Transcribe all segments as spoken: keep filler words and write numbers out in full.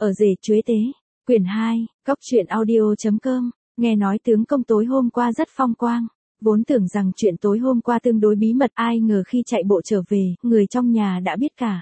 Ở rể chuế tế, quyển hai, cóc truyện audio chấm com, nghe nói tướng công tối hôm qua rất phong quang. Vốn tưởng rằng chuyện tối hôm qua tương đối bí mật, ai ngờ khi chạy bộ trở về, người trong nhà đã biết cả.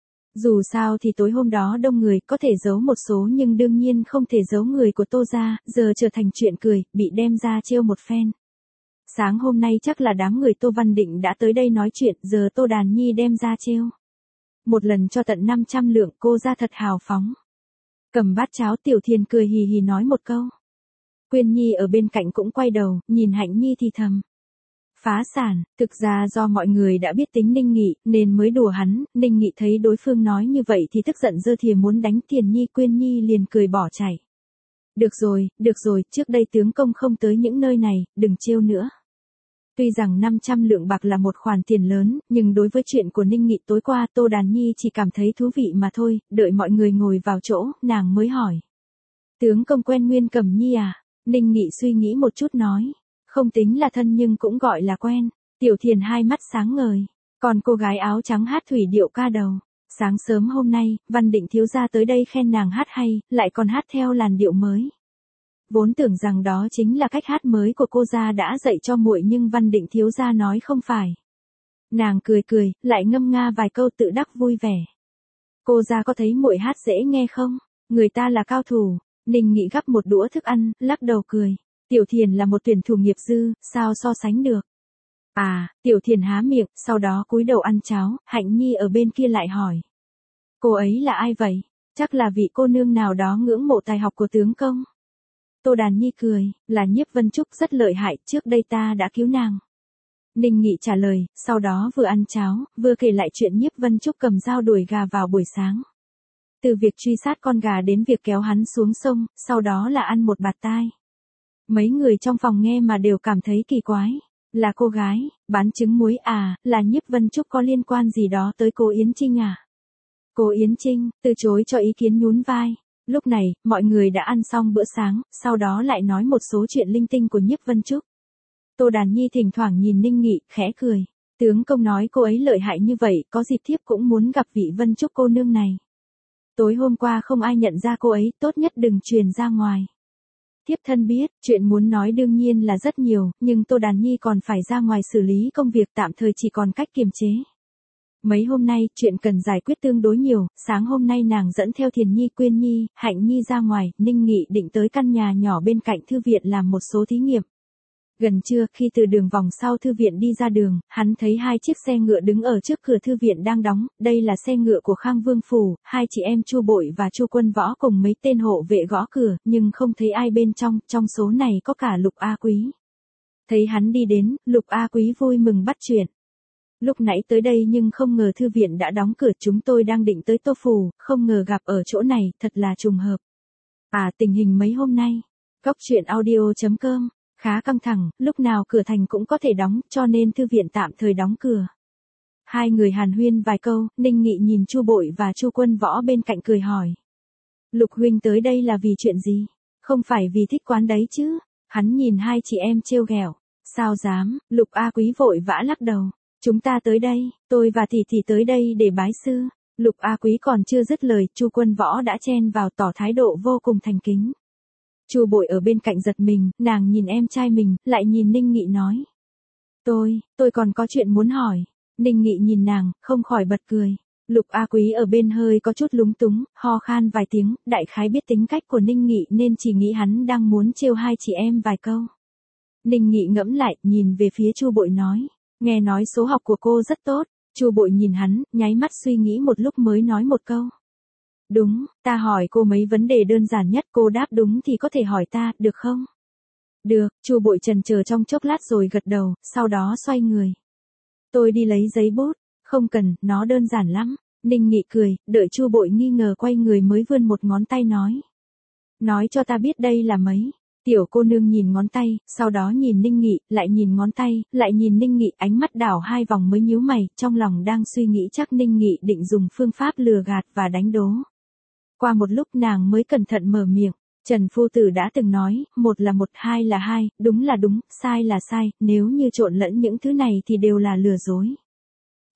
Dù sao thì tối hôm đó đông người, có thể giấu một số nhưng đương nhiên không thể giấu người của Tô gia, giờ trở thành chuyện cười, bị đem ra trêu một phen. Sáng hôm nay chắc là đám người Tô Văn Định đã tới đây nói chuyện, giờ Tô Đàn Nhi đem ra trêu. Một lần cho tận năm trăm lượng, cô ra thật hào phóng. Cầm bát cháo, Tiểu Thiền cười hì hì nói một câu. Quyên Nhi ở bên cạnh cũng quay đầu, nhìn Hạnh Nhi thì thầm. Phá sản, thực ra do mọi người đã biết tính Ninh Nghị, nên mới đùa hắn. Ninh Nghị thấy đối phương nói như vậy thì tức giận giơ thìa muốn đánh Thiền Nhi. Quyên Nhi liền cười bỏ chạy. Được rồi, được rồi, trước đây tướng công không tới những nơi này, đừng trêu nữa. Tuy rằng năm trăm lượng bạc là một khoản tiền lớn, nhưng đối với chuyện của Ninh Nghị tối qua, Tô Đàn Nhi chỉ cảm thấy thú vị mà thôi. Đợi mọi người ngồi vào chỗ, nàng mới hỏi. Tướng công quen Nguyên Cẩm Nhi à? Ninh Nghị suy nghĩ một chút nói. Không tính là thân nhưng cũng gọi là quen. Tiểu Thiền hai mắt sáng ngời. Còn cô gái áo trắng hát thủy điệu ca đầu. Sáng sớm hôm nay, Văn Định thiếu gia tới đây khen nàng hát hay, lại còn hát theo làn điệu mới. Vốn tưởng rằng đó chính là cách hát mới của cô gia đã dạy cho muội, nhưng Văn Định thiếu gia nói không phải. Nàng cười cười, lại ngâm nga vài câu tự đắc vui vẻ. Cô gia có thấy muội hát dễ nghe không? Người ta là cao thủ. Ninh Nghị gắp một đũa thức ăn, lắc đầu cười. Tiểu Thiền là một tuyển thủ nghiệp dư, sao so sánh được? À, Tiểu Thiền há miệng, sau đó cúi đầu ăn cháo. Hạnh Nhi ở bên kia lại hỏi. Cô ấy là ai vậy? Chắc là vị cô nương nào đó ngưỡng mộ tài học của tướng công. Tô Đàn Nhi cười, là Nhiếp Vân Trúc rất lợi hại, trước đây ta đã cứu nàng. Ninh Nghị trả lời, sau đó vừa ăn cháo, vừa kể lại chuyện Nhiếp Vân Trúc cầm dao đuổi gà vào buổi sáng. Từ việc truy sát con gà đến việc kéo hắn xuống sông, sau đó là ăn một bạt tai. Mấy người trong phòng nghe mà đều cảm thấy kỳ quái. Là cô gái, bán trứng muối à, là Nhiếp Vân Trúc có liên quan gì đó tới cô Yến Trinh à? Cô Yến Trinh, từ chối cho ý kiến nhún vai. Lúc này, mọi người đã ăn xong bữa sáng, sau đó lại nói một số chuyện linh tinh của Nhiếp Vân Trúc. Tô Đàn Nhi thỉnh thoảng nhìn Ninh Nghị, khẽ cười. Tướng công nói cô ấy lợi hại như vậy, có dịp thiếp cũng muốn gặp vị Vân Trúc cô nương này. Tối hôm qua không ai nhận ra cô ấy, tốt nhất đừng truyền ra ngoài. Thiếp thân biết, chuyện muốn nói đương nhiên là rất nhiều, nhưng Tô Đàn Nhi còn phải ra ngoài xử lý công việc, tạm thời chỉ còn cách kiềm chế. Mấy hôm nay, chuyện cần giải quyết tương đối nhiều, sáng hôm nay nàng dẫn theo Thiền Nhi, Quyên Nhi, Hạnh Nhi ra ngoài, Ninh Nghị định tới căn nhà nhỏ bên cạnh thư viện làm một số thí nghiệm. Gần trưa, khi từ đường vòng sau thư viện đi ra đường, hắn thấy hai chiếc xe ngựa đứng ở trước cửa thư viện đang đóng, đây là xe ngựa của Khang Vương Phủ, hai chị em Chu Bội và Chu Quân Võ cùng mấy tên hộ vệ gõ cửa, nhưng không thấy ai bên trong, trong số này có cả Lục A Quý. Thấy hắn đi đến, Lục A Quý vui mừng bắt chuyện. Lúc nãy tới đây nhưng không ngờ thư viện đã đóng cửa, chúng tôi đang định tới Tô Phủ, không ngờ gặp ở chỗ này, thật là trùng hợp. À, tình hình mấy hôm nay, cóc truyện audio chấm com, khá căng thẳng, lúc nào cửa thành cũng có thể đóng, cho nên thư viện tạm thời đóng cửa. Hai người hàn huyên vài câu, Ninh Nghị nhìn Chu Bội và Chu Quân Võ bên cạnh cười hỏi. Lục huynh tới đây là vì chuyện gì? Không phải vì thích quán đấy chứ? Hắn nhìn hai chị em trêu ghẹo. Sao dám? Lục A Quý vội vã lắc đầu. Chúng ta tới đây, tôi và tỷ tỷ tới đây để bái sư. Lục A Quý còn chưa dứt lời, Chu Quân Võ đã chen vào tỏ thái độ vô cùng thành kính. Chu Bội ở bên cạnh giật mình, nàng nhìn em trai mình, lại nhìn Ninh Nghị nói. Tôi, tôi còn có chuyện muốn hỏi. Ninh Nghị nhìn nàng, không khỏi bật cười. Lục A Quý ở bên hơi có chút lúng túng, ho khan vài tiếng, đại khái biết tính cách của Ninh Nghị nên chỉ nghĩ hắn đang muốn trêu hai chị em vài câu. Ninh Nghị ngẫm lại, nhìn về phía Chu Bội nói. Nghe nói số học của cô rất tốt. Chu Bội nhìn hắn, nháy mắt suy nghĩ một lúc mới nói một câu. Đúng, ta hỏi cô mấy vấn đề đơn giản nhất, cô đáp đúng thì có thể hỏi ta, được không? Được, Chu Bội chần chờ trong chốc lát rồi gật đầu, sau đó xoay người. Tôi đi lấy giấy bút, không cần, nó đơn giản lắm. Ninh Nghị cười, đợi Chu Bội nghi ngờ quay người mới vươn một ngón tay nói. Nói cho ta biết đây là mấy. Tiểu cô nương nhìn ngón tay, sau đó nhìn Ninh Nghị, lại nhìn ngón tay, lại nhìn Ninh Nghị, ánh mắt đảo hai vòng mới nhíu mày, trong lòng đang suy nghĩ chắc Ninh Nghị định dùng phương pháp lừa gạt và đánh đố. Qua một lúc nàng mới cẩn thận mở miệng, Trần Phu Tử đã từng nói, một là một, hai là hai, đúng là đúng, sai là sai, nếu như trộn lẫn những thứ này thì đều là lừa dối.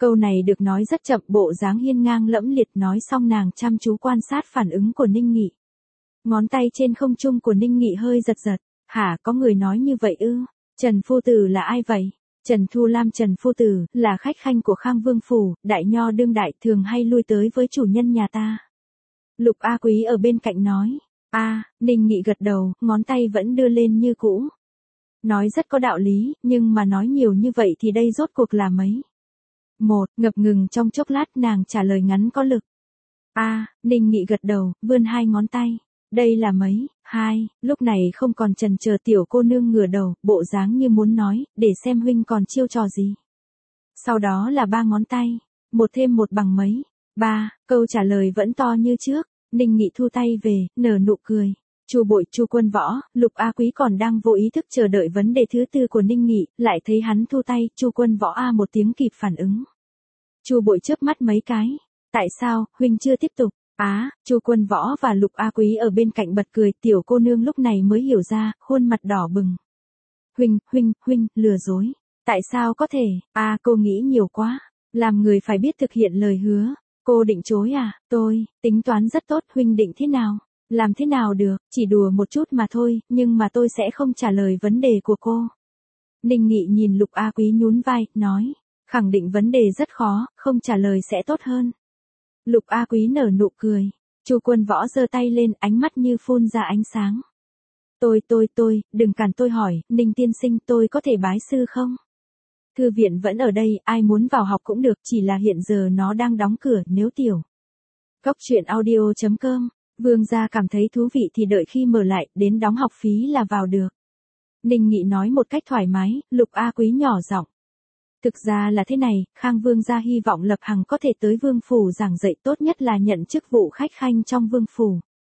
Câu này được nói rất chậm, bộ dáng hiên ngang lẫm liệt, nói xong nàng chăm chú quan sát phản ứng của Ninh Nghị. Ngón tay trên không trung của Ninh Nghị hơi giật giật. Hả, có người nói như vậy ư? Trần Phu Tử là ai vậy? Trần Thu Lam. Trần Phu Tử là khách khanh của Khang Vương Phủ, đại nho đương đại, thường hay lui tới với chủ nhân nhà ta. Lục A Quý ở bên cạnh nói. A, à, Ninh Nghị gật đầu, ngón tay vẫn đưa lên như cũ. Nói rất có đạo lý, nhưng mà nói nhiều như vậy thì đây rốt cuộc là mấy? Một, ngập ngừng trong chốc lát nàng trả lời ngắn có lực. A, à, Ninh Nghị gật đầu, vươn hai ngón tay. Đây là mấy? Hai, lúc này không còn chần chờ, tiểu cô nương ngửa đầu, bộ dáng như muốn nói, để xem huynh còn chiêu trò gì. Sau đó là ba ngón tay, một thêm một bằng mấy? Ba, câu trả lời vẫn to như trước. Ninh Nghị thu tay về, nở nụ cười. Chu Bội, Chu Quân Võ, Lục A Quý còn đang vô ý thức chờ đợi vấn đề thứ tư của Ninh Nghị, lại thấy hắn thu tay, Chu Quân Võ a một tiếng kịp phản ứng. Chu Bội chớp mắt mấy cái. Tại sao, huynh chưa tiếp tục? Á, à, Chu Quân Võ và Lục A Quý ở bên cạnh bật cười, tiểu cô nương lúc này mới hiểu ra, khuôn mặt đỏ bừng. Huynh, huynh, huynh, lừa dối. Tại sao có thể? A, à, cô nghĩ nhiều quá. Làm người phải biết thực hiện lời hứa. Cô định chối à? Tôi, tính toán rất tốt, huynh định thế nào? Làm thế nào được, chỉ đùa một chút mà thôi, nhưng mà tôi sẽ không trả lời vấn đề của cô. Ninh Nghị nhìn Lục A Quý nhún vai, nói, khẳng định vấn đề rất khó, không trả lời sẽ tốt hơn. Lục A Quý nở nụ cười. Chu Quân Võ giơ tay lên, ánh mắt như phun ra ánh sáng. Tôi, tôi, tôi, đừng cản tôi hỏi, Ninh tiên sinh, tôi có thể bái sư không? Thư viện vẫn ở đây, ai muốn vào học cũng được, chỉ là hiện giờ nó đang đóng cửa, nếu tiểu. Cốc truyện audio chấm com, Vương gia cảm thấy thú vị thì đợi khi mở lại, đến đóng học phí là vào được. Ninh Nghị nói một cách thoải mái, Lục A Quý nhỏ giọng. Thực ra là thế này, Khang Vương gia hy vọng Lập Hằng có thể tới Vương Phủ giảng dạy, tốt nhất là nhận chức vụ khách khanh trong Vương Phủ.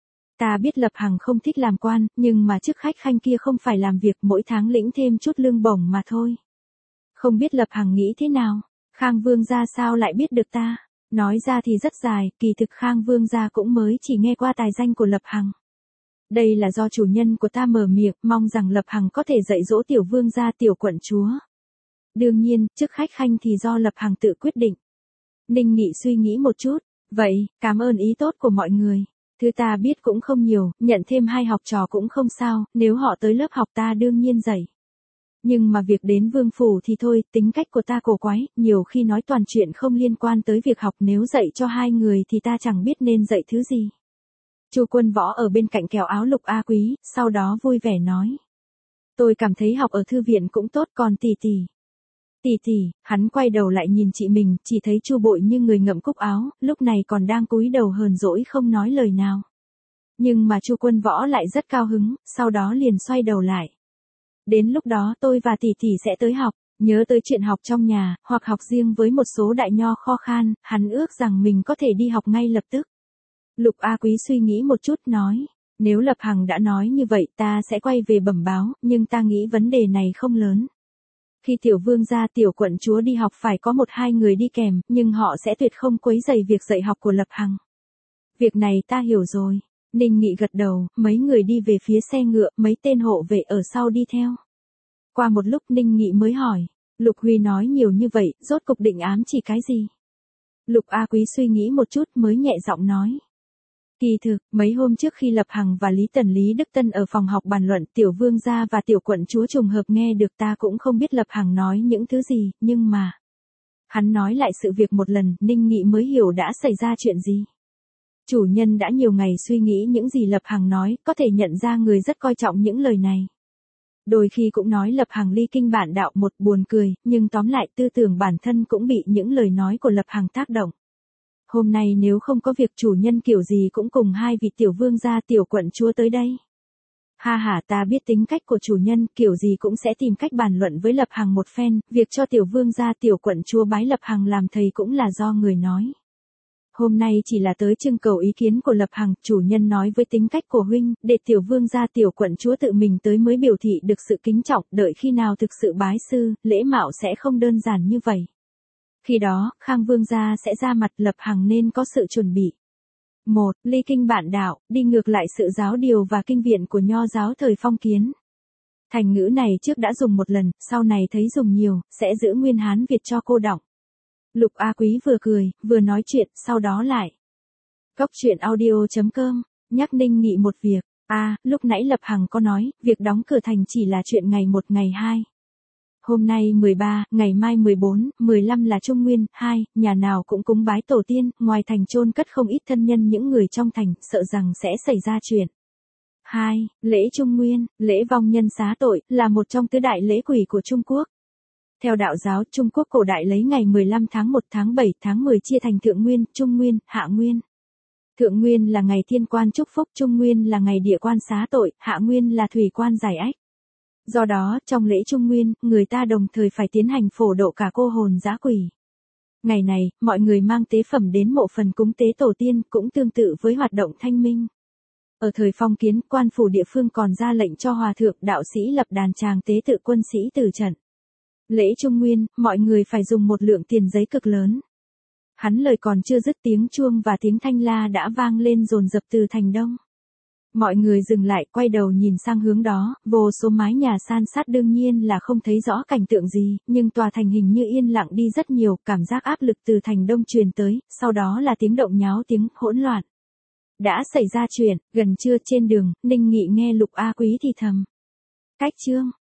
Ta biết Lập Hằng không thích làm quan, nhưng mà chức khách khanh kia không phải làm việc, mỗi tháng lĩnh thêm chút lương bổng mà thôi. Không biết Lập Hằng nghĩ thế nào? Khang Vương gia sao lại biết được ta? Nói ra thì rất dài, kỳ thực Khang Vương gia cũng mới chỉ nghe qua tài danh của Lập Hằng. Đây là do chủ nhân của ta mở miệng, mong rằng Lập Hằng có thể dạy dỗ tiểu vương gia, tiểu quận chúa. Đương nhiên, chức khách khanh thì do Lập Hằng tự quyết định. Ninh Nghị suy nghĩ một chút. Vậy, cảm ơn ý tốt của mọi người. Thứ ta biết cũng không nhiều, nhận thêm hai học trò cũng không sao, nếu họ tới lớp học ta đương nhiên dạy. Nhưng mà việc đến Vương Phủ thì thôi, tính cách của ta cổ quái, nhiều khi nói toàn chuyện không liên quan tới việc học, nếu dạy cho hai người thì ta chẳng biết nên dạy thứ gì. Chu Quân Võ ở bên cạnh kéo áo Lục A Quý, sau đó vui vẻ nói. Tôi cảm thấy học ở thư viện cũng tốt, còn tỷ tỷ. Tỷ tỷ, hắn quay đầu lại nhìn chị mình, chỉ thấy Chu Bội như người ngậm cúc áo, lúc này còn đang cúi đầu hờn dỗi không nói lời nào. Nhưng mà Chu Quân Võ lại rất cao hứng, sau đó liền xoay đầu lại. Đến lúc đó tôi và tỷ tỷ sẽ tới học, nhớ tới chuyện học trong nhà, hoặc học riêng với một số đại nho kho khan, hắn ước rằng mình có thể đi học ngay lập tức. Lục A Quý suy nghĩ một chút nói, nếu Lập Hằng đã nói như vậy ta sẽ quay về bẩm báo, nhưng ta nghĩ vấn đề này không lớn. Khi tiểu vương gia, tiểu quận chúa đi học phải có một hai người đi kèm, nhưng họ sẽ tuyệt không quấy rầy việc dạy học của Lập Hằng. Việc này ta hiểu rồi. Ninh Nghị gật đầu, mấy người đi về phía xe ngựa, mấy tên hộ vệ ở sau đi theo. Qua một lúc Ninh Nghị mới hỏi, Lục Huy nói nhiều như vậy, rốt cục định ám chỉ cái gì? Lục A Quý suy nghĩ một chút mới nhẹ giọng nói. Kỳ thực, mấy hôm trước khi Lập Hằng và Lý Tần Lý Đức Tân ở phòng học bàn luận, tiểu vương gia và tiểu quận chúa trùng hợp nghe được, ta cũng không biết Lập Hằng nói những thứ gì, nhưng mà... Hắn nói lại sự việc một lần, Ninh Nghị mới hiểu đã xảy ra chuyện gì. Chủ nhân đã nhiều ngày suy nghĩ những gì Lập Hằng nói, có thể nhận ra người rất coi trọng những lời này. Đôi khi cũng nói Lập Hằng ly kinh bản đạo, một buồn cười, nhưng tóm lại tư tưởng bản thân cũng bị những lời nói của Lập Hằng tác động. Hôm nay nếu không có việc, chủ nhân kiểu gì cũng cùng hai vị tiểu vương gia, tiểu quận chúa tới đây. Ha ha, ta biết tính cách của chủ nhân, kiểu gì cũng sẽ tìm cách bàn luận với Lập Hằng một phen, việc cho tiểu vương gia, tiểu quận chúa bái Lập Hằng làm thầy cũng là do người nói. Hôm nay chỉ là tới trưng cầu ý kiến của Lập Hằng, chủ nhân nói với tính cách của huynh, để tiểu vương gia, tiểu quận chúa tự mình tới mới biểu thị được sự kính trọng, đợi khi nào thực sự bái sư, lễ mạo sẽ không đơn giản như vậy. Khi đó, Khang Vương gia sẽ ra mặt, Lập Hằng nên có sự chuẩn bị. Một, ly kinh bản đạo, đi ngược lại sự giáo điều và kinh viện của nho giáo thời phong kiến. Thành ngữ này trước đã dùng một lần, sau này thấy dùng nhiều, sẽ giữ nguyên Hán Việt cho cô đọng. Lục A Quý vừa cười, vừa nói chuyện, sau đó lại. Cốc truyện audio.com, nhắc Ninh Nghị một việc. A, à, lúc nãy Lập Hằng có nói, việc đóng cửa thành chỉ là chuyện ngày một ngày hai. Hôm nay mười ba, ngày mai mười bốn, mười lăm là Trung Nguyên, hai, nhà nào cũng cúng bái tổ tiên, ngoài thành chôn cất không ít thân nhân những người trong thành, sợ rằng sẽ xảy ra chuyện. hai. Lễ Trung Nguyên, lễ vong nhân xá tội, là một trong tứ đại lễ quỷ của Trung Quốc. Theo đạo giáo, Trung Quốc cổ đại lấy ngày mười lăm tháng một, tháng bảy, tháng mười chia thành Thượng Nguyên, Trung Nguyên, Hạ Nguyên. Thượng Nguyên là ngày thiên quan chúc phúc, Trung Nguyên là ngày địa quan xá tội, Hạ Nguyên là thủy quan giải ách. Do đó, trong lễ Trung Nguyên, người ta đồng thời phải tiến hành phổ độ cả cô hồn dã quỷ. Ngày này, mọi người mang tế phẩm đến mộ phần cúng tế tổ tiên, cũng tương tự với hoạt động thanh minh. Ở thời phong kiến, quan phủ địa phương còn ra lệnh cho hòa thượng đạo sĩ lập đàn tràng tế tự quân sĩ tử trận. Lễ Trung Nguyên, mọi người phải dùng một lượng tiền giấy cực lớn. Hắn lời còn chưa dứt, tiếng chuông và tiếng thanh la đã vang lên dồn dập từ thành đông. Mọi người dừng lại, quay đầu nhìn sang hướng đó, vô số mái nhà san sát đương nhiên là không thấy rõ cảnh tượng gì, nhưng tòa thành hình như yên lặng đi rất nhiều, cảm giác áp lực từ thành đông truyền tới, sau đó là tiếng động nháo, tiếng hỗn loạn. Đã xảy ra chuyện, gần trưa trên đường, Ninh Nghị nghe Lục A Quý thì thầm. Cách chương.